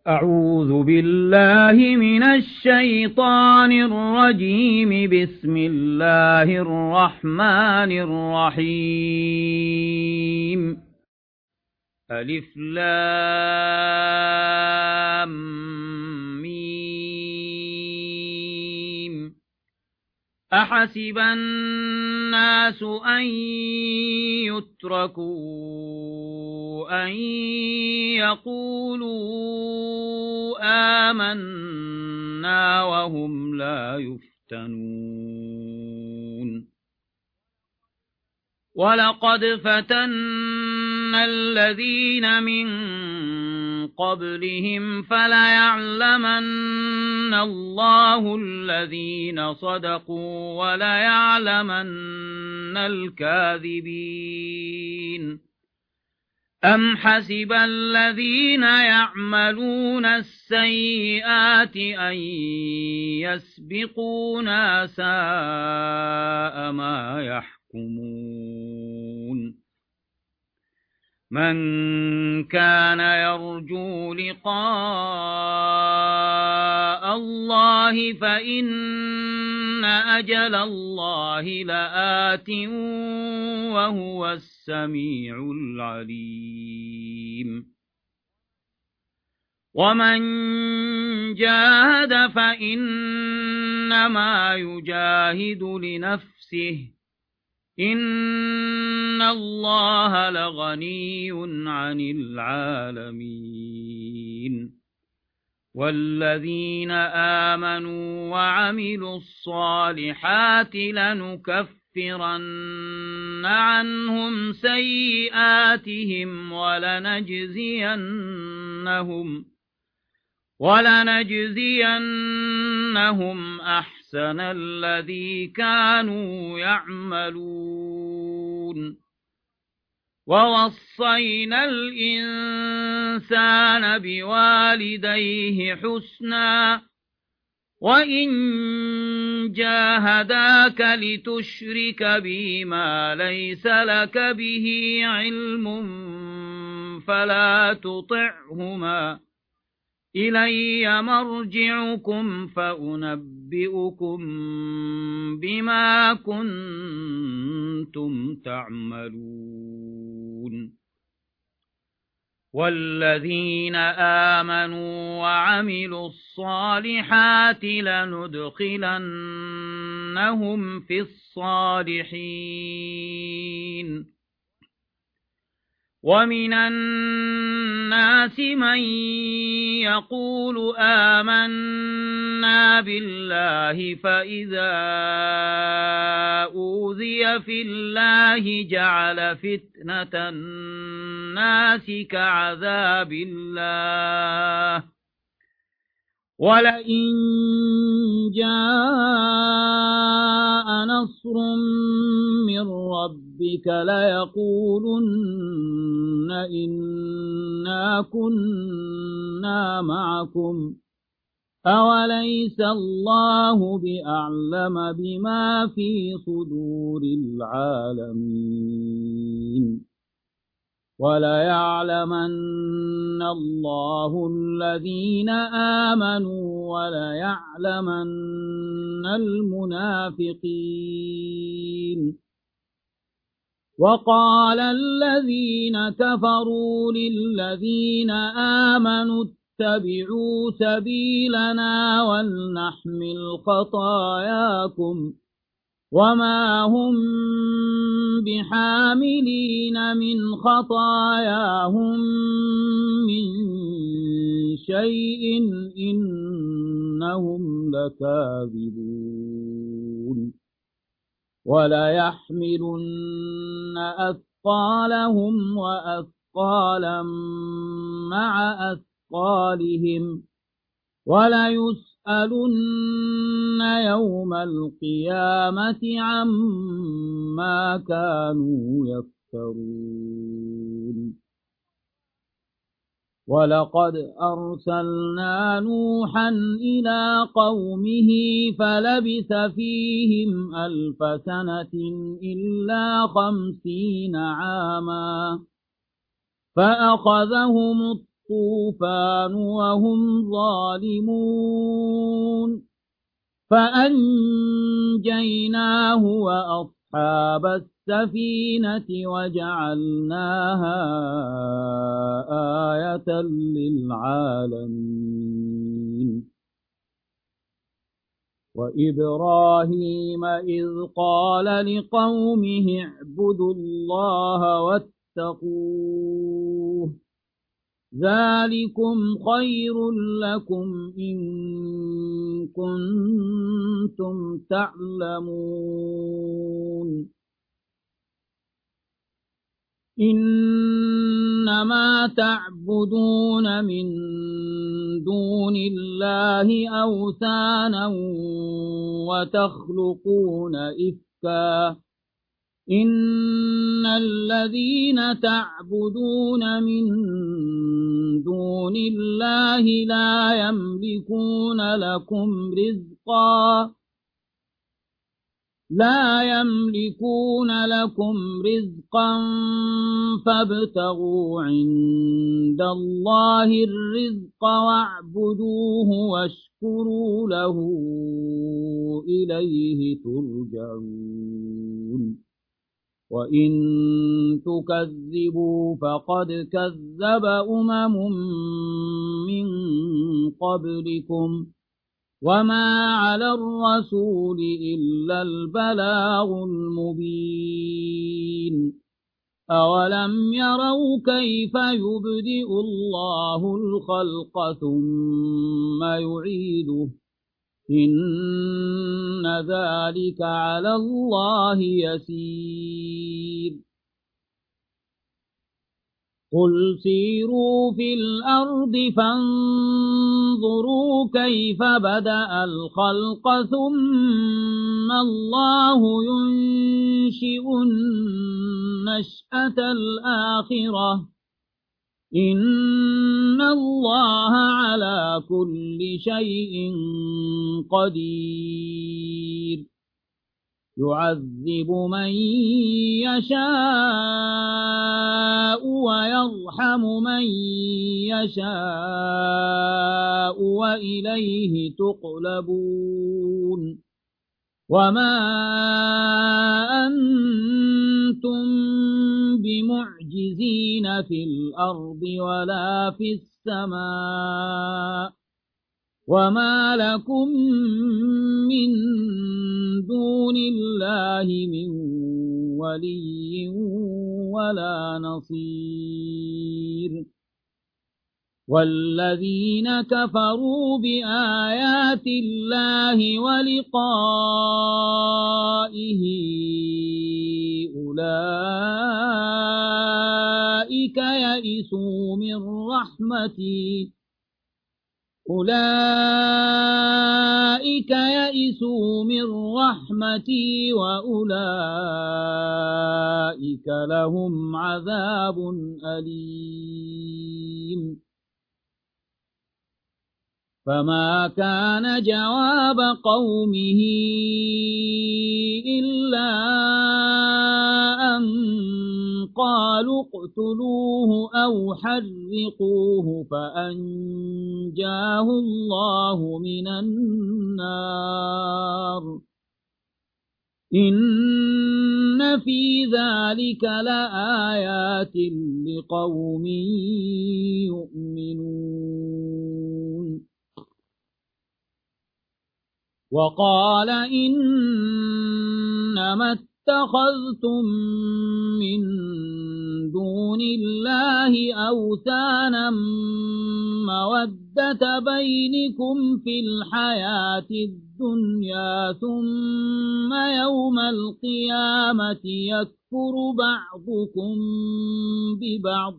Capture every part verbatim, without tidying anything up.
أعوذ بالله من الشيطان الرجيم. بسم الله الرحمن الرحيم. ألف لام ميم. أحسب الناس أن يتركوا أن يقولوا آمنا وهم لا يفتنون. ولقد فتنا الذين من قبلهم فليعلمن الله الذين صدقوا وليعلمن الكاذبين. أم حسب الذين يعملون السيئات أن يسبقونا ساء ما يحكمون. من كان يرجو لقاء الله فإن أجل الله لآت وهو السميع العليم. ومن جاهد فإنما يجاهد لنفسه إن الله لغني عن العالمين. والذين آمنوا وعملوا الصالحات لنكفرن عنهم سيئاتهم ولنجزينهم ولنجزينهم أحسن الذي كانوا يعملون. ووصينا الإنسان بوالديه حسنا وإن جاهداك لتشرك بي ما ليس لك به علم فلا تطعهما إلي مرجعكم فأنبئكم بما كنتم تعملون. والذين آمنوا وعملوا الصالحات لندخلنهم في الصالحين. ومن الناس من يقول آمنا بالله فإذا أوذي في الله جعل فتنة الناس كعذاب الله ولئن جاء نصر من ربك ليقولن إنا كنا معكم أوليس الله بأعلم بما في صدور العالمين. وليعلمن الله الذين آمنوا وليعلمن المنافقين. وقال الذين كفروا للذين آمنوا اتبعوا سبيلنا ولنحمل خطاياكم وما هم بحاملين من خطاياهم من شيء إنهم لكاذبون. وليحملن أثقالهم وأثقالا مع أثقالهم وليسألن يوم القيامة عما كانوا يفترون. ولقد أرسلنا نوحا إلى قومه فلبث فيهم ألف سنة إلا خمسين عاما فأخذهم الطوفان وهم ظالمون فأنجيناه وأصحاب السفينة وجعلناها آية للعالمين وإبراهيم إذ قال لقومه اعبدوا الله واتقوه ذلكم خير لكم إن كنتم تعلمون إنما تعبدون من دون الله أوثانا وتخلقون إفكا إن الذين تعبدون من دون الله لا يملكون لكم رزقا لا يملكون لكم رزقا فابتغوا عند الله الرزق واعبدوه واشكروا له إليه ترجعون وإن تكذبوا فقد كذب أمم من قبلكم وما على الرسول إلا البلاغ المبين أولم يروا كيف يبدئ الله الخلق ثم يعيده إن ذلك على الله يسير قل سيروا في الأرض فانظروا كيف بدأ الخلق ثم الله ينشئ النشأة الآخرة إن الله على كل شيء قدير يعذب من يشاء ويرحم من يشاء وإليه تقلبون وما أنتم بمعجزين في الأرض ولا في السماء وما لكم من دون الله من ولي ولا نصير والذين كفروا بآيات الله ولقائه أولئك يئسوا من رحمتي أولئك يئسوا من رحمتي وأولئك لهم عذاب أليم فما كان جواب قومه إلا أن قالوا اقتلوه أو حرقوه فأنجاه الله من النار إن في ذلك لآيات لقوم يؤمنون وقال إنما اتخذتم من دون الله أوثانا مودة بينكم في الحياة الدنيا ثم يوم القيامة يكفر بعضكم ببعض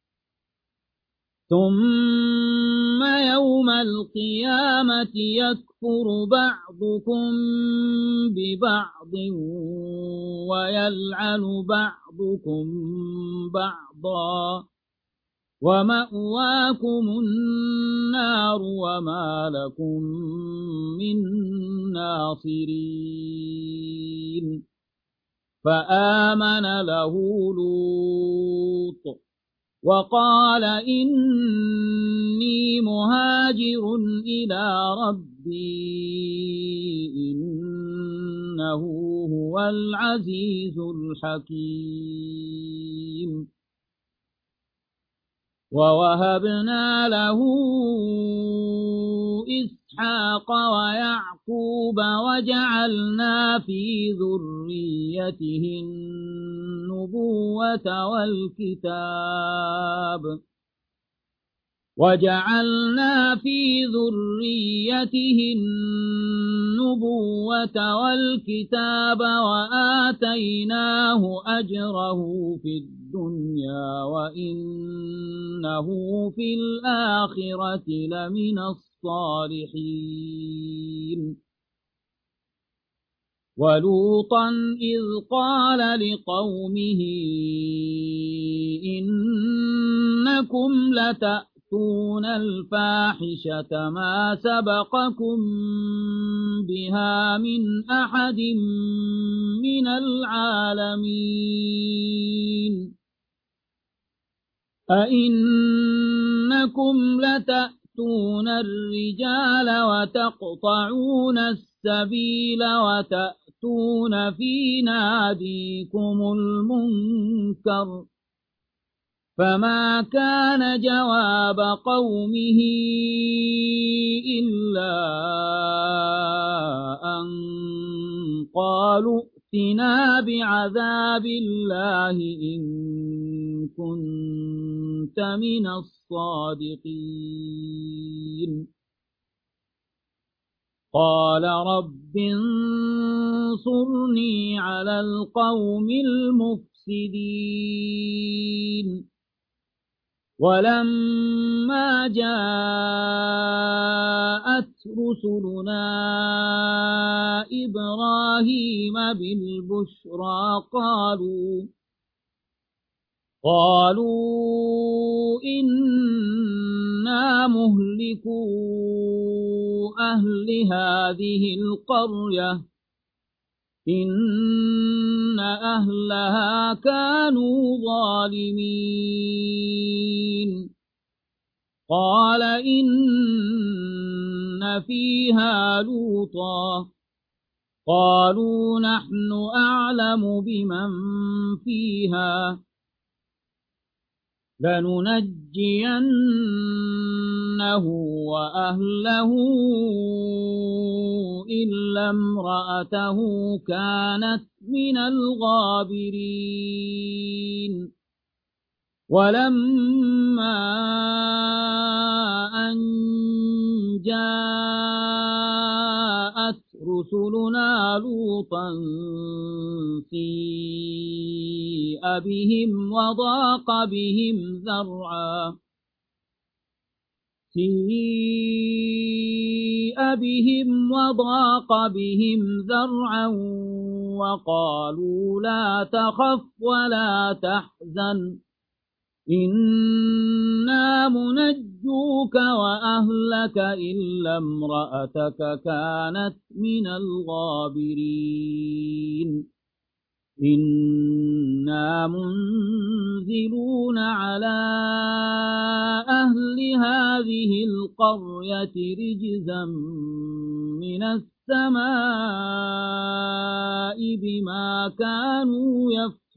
ثم يوم القيامة يكفر بعضكم ببعض ويلعن بعضكم بعضا ومأواكم النار وما لكم من ناصرين فآمن له لوط وقال إني مهاجر إلى ربي إنه هو العزيز الحكيم ووهبنا له إسحاق ويعقوب وجعلنا في ذريته النبوة والكتاب وجعلنا في ذريته النبوة والكتاب وآتيناه أجره في الدنيا وإنه في الآخرة لمن الصالحين ولوطا إذ قال لقومه إنكم لتأتون الفاحشة ما سبقكم بها من أحد من العالمين أئنكم لتأتون الرجال وتقطعون السبيل وتأتون في ناديكم المنكر فما كان جواب قومه إلا أن قالوا ائتنا بعذاب الله إن كنت من الصادقين قال رب انصرني على القوم المفسدين ولما جاءت رسلنا إبراهيم بالبشرى قالوا قالوا إنا مهلكو أهل هذه القرية إن أهلها كانوا ظالمين قال إن فيها لوطا قالوا نحن أعلم بمن فيها لننجينه وأهله إلا امرأته كانت من الغابرين ولما أن جاءت رسلنا لوطا سيء بهم وضاق بهم ذرعا سيء بهم وضاق بهم ذرعا وقالوا لا تخف ولا تحزن إنا منجوك وأهلك إلا امرأتك كانت من الغابرين إنا منزلون على أهل هذه القرية رجزا من السماء بما كانوا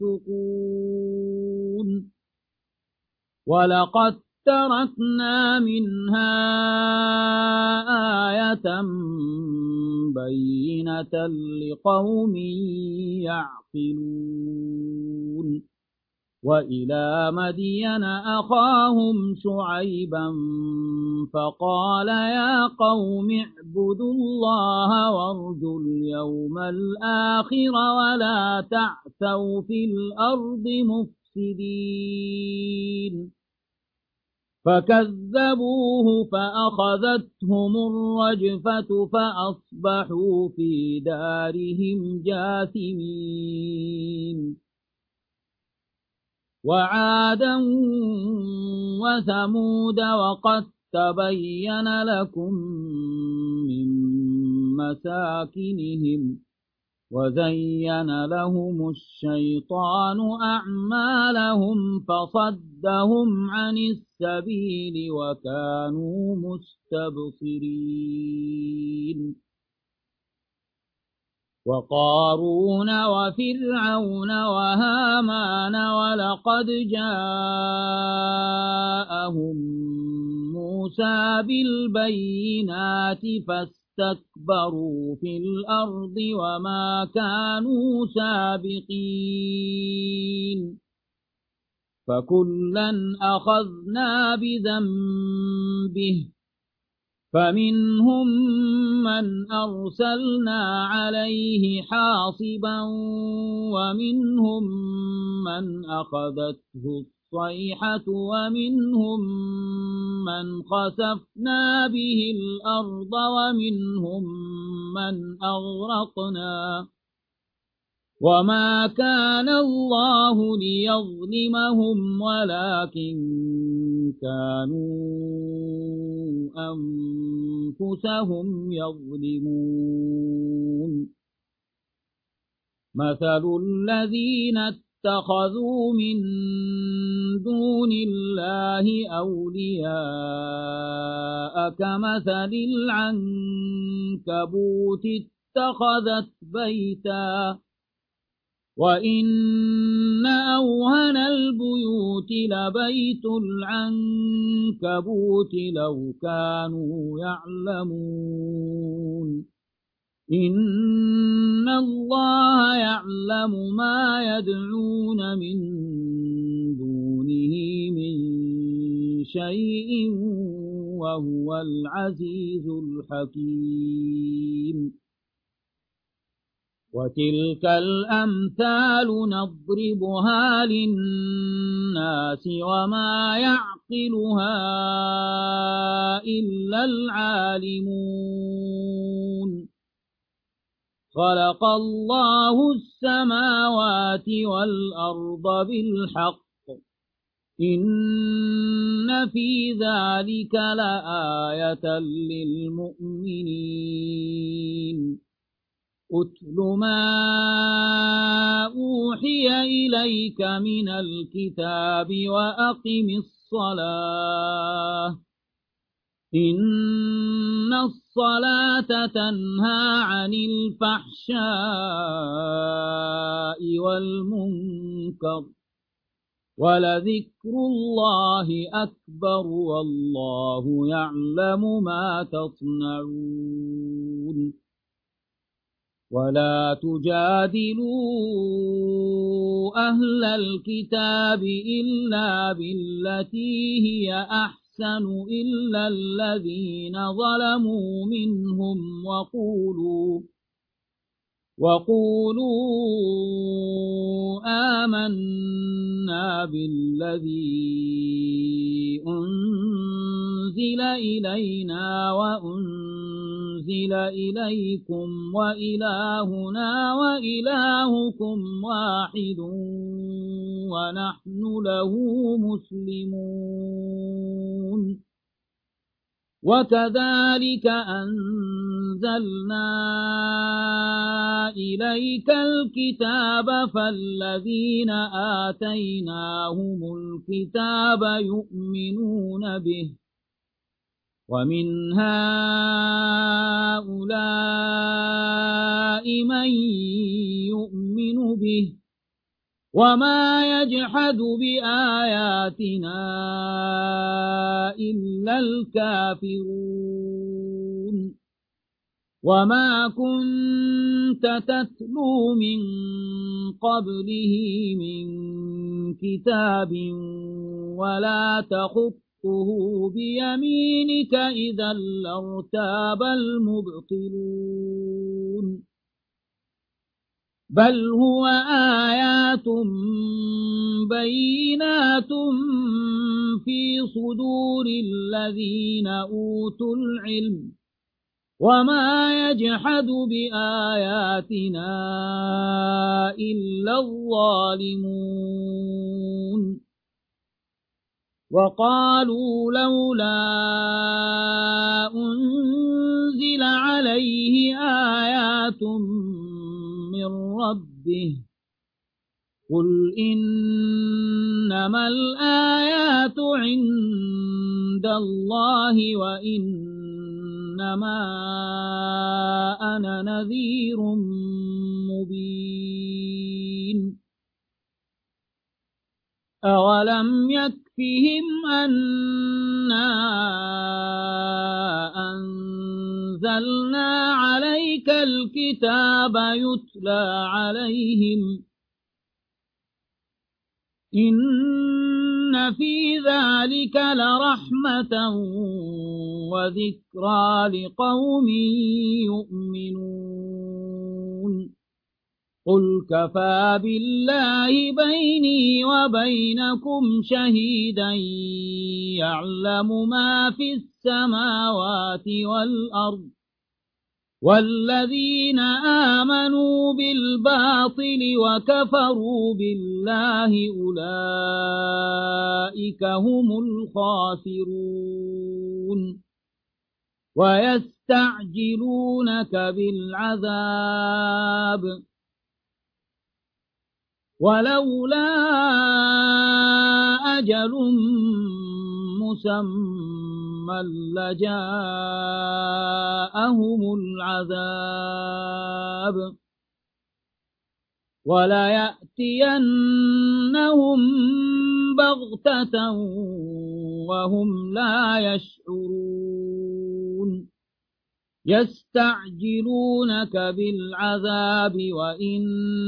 يفسقون ولقد تركنا منها آية بينة لقوم يعقلون وإلى مدين أخاهم شعيبا فقال يا قوم اعبدوا الله وارجوا اليوم الآخر ولا تعثوا في الأرض مفسدين فكذبوه فأخذتهم الرجفة فأصبحوا في دارهم جاثمين وعادا وثمود وقد تبين لكم من مساكنهم وزين لهم الشيطان أعمالهم فصدهم عن السبيل وكانوا مستبصرين وقارون وفرعون وهامان ولقد جاءهم موسى بالبينات فاستكبروا في الأرض وما كانوا سابقين فكلا أخذنا بذنبه فمنهم من أرسلنا عليه حاصبا ومنهم من أخذته الصيحة ومنهم من خسفنا به الأرض ومنهم من أغرقنا وما كان الله ليظلمهم ولكن كانوا أنفسهم يظلمون مثل الذين اتخذوا من دون الله أولياء كمثل العنكبوت اتخذت بيتا وإن أوهن البيوت لبيت العنكبوت لو كانوا يعلمون إن الله يعلم ما يدعون من دونه من شيء وهو العزيز الحكيم وتلك الأمثال نضربها للناس وما يعقلها إلا العالمون خلق الله السماوات والأرض بالحق إن في ذلك لآية للمؤمنين أتل ما أوحي إليك من الكتاب وأقم الصلاة إن الصلاة تنهى عن الفحشاء والمنكر ولذكر الله أكبر والله يعلم ما تصنعون ولا تجادلوا أهل الكتاب إلا بالتي هي أحسن إلا الذين ظلموا منهم وقولوا وقولوا آمنا بالذي أنزل إلينا وأنزل إليكم وإلهنا وإلهكم واحد ونحن له مسلمون وكذلك أنزلنا إليك الكتاب فالذين آتيناهم الكتاب يؤمنون به ومن هؤلاء من يؤمن به وما يجحد بآياتنا إلا الكافرون وما كنت تتلو من قبله من كتاب ولا تخطه بيمينك إذا لارتاب المبطلون بل هو آيات بينات في صدور الذين أوتوا العلم وما يجحد بآياتنا إلا الظالمون وقالوا لولا أنزل عليه آيات من ربه قل إنما الآيات عند الله وإنما أنا نذير مبين أولم يكفهم أنا أنزلنا عليك الكتاب يتلى عليهم إن في ذلك لرحمة وذكرى لقوم يؤمنون قل كفى بالله بيني وبينكم شهيدا يعلم ما في السماوات والأرض والذين آمنوا بالباطل وكفروا بالله أولئك هم الخاسرون ويستعجلونك بالعذاب ولولا أجل مسمى لجاءهم العذاب وليأتينهم بغتة وهم لا يشعرون يستعجلونك بالعذاب وإن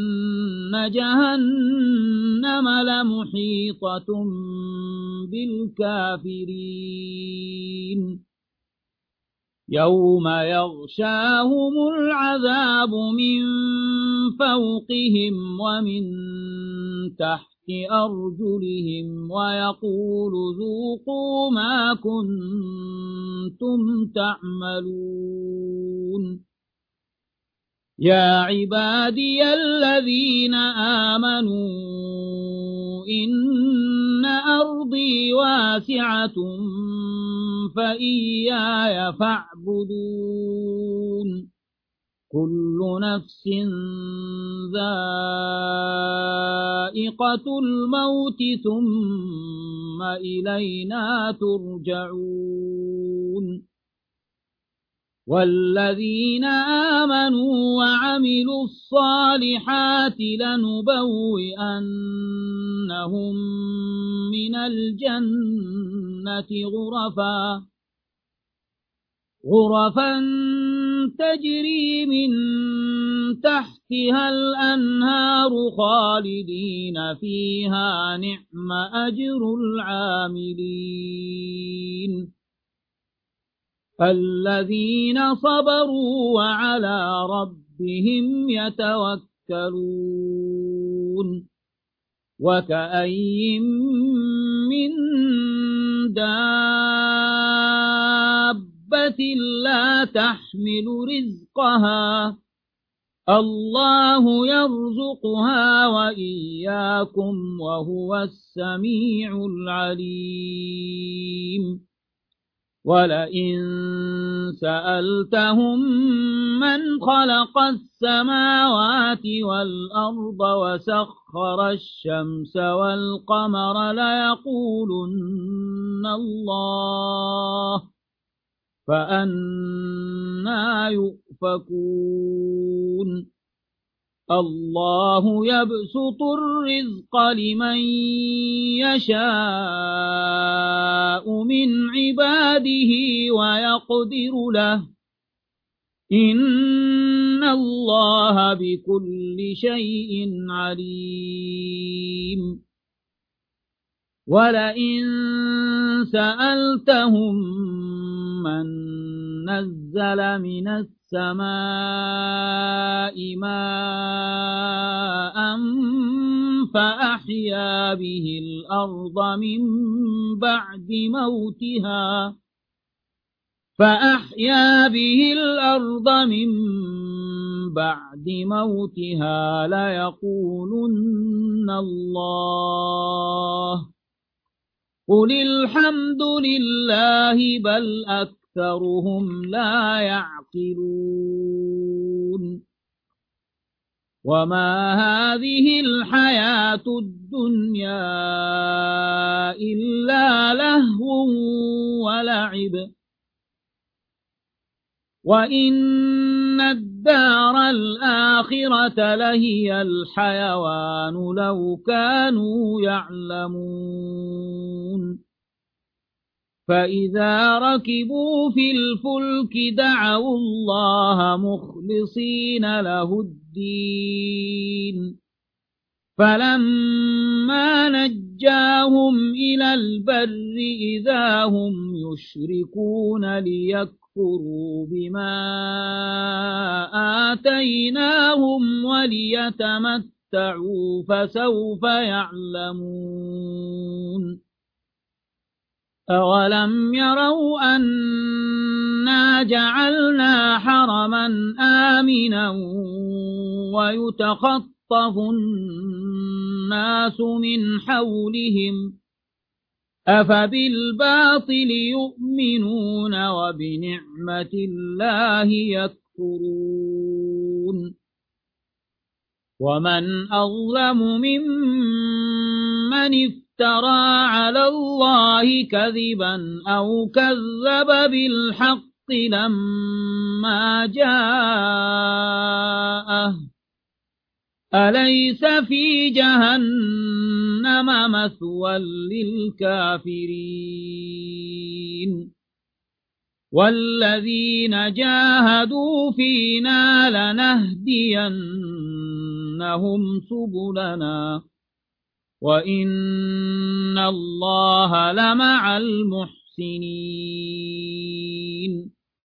جهنم لمحيطة بالكافرين يوم يغشاهم العذاب من فوقهم ومن تحت أرجلهم ويقول ذوقوا ما كنتم تعملون يا عبادي الذين آمنوا إن أرضي واسعة فإياي فاعبدون كل نفس ذائقة الموت ثم إلينا ترجعون والذين آمنوا وعملوا الصالحات لنبوئنهم من الجنة غرفا غرفا تجري من تحتها الأنهار خالدين فيها نعم أجر العاملين الذين صبروا وعلى ربهم يتوكلون وكأي من دابة لا تحمل رزقها الله يرزقها وإياكم وهو السميع العليم ولئن سألتهم من خلق السماوات والأرض وسخر الشمس والقمر ليقولن الله فأنى يؤفكون الله يبسط الرزق لمن يشاء من عباده ويقدر له إن الله بكل شيء عليم ولئن سألتهم من نزل من السماء ماء فأحيا به الأرض من بعد موتها فأحيا به الأرض من بعد موتها ليقولن الله قل الحمد لله بل أكثرهم لا يعقلون وما هذه الحياة الدنيا إلا لهو ولعب وإن الدار الآخرة لهي الحيوان لو كانوا يعلمون فإذا ركبوا في الفلك دعوا الله مخلصين له الدين فلما نجاهم إلى البر إذا هم يشركون ليكفروا بما آتيناهم وليتمتعوا فسوف يعلمون أولم يروا أنا جعلنا حرما آمنا ويتخطف الناس من حولهم أفبالباطل يؤمنون وبنعمة الله يكفرون ومن أظلم ممن افترى على الله كذبا أو كذب بالحق لما جاءه أليس في جهنم مثوى للكافرين والذين جاهدوا فينا لنهدينهم سبلنا وإن الله لمع المحسنين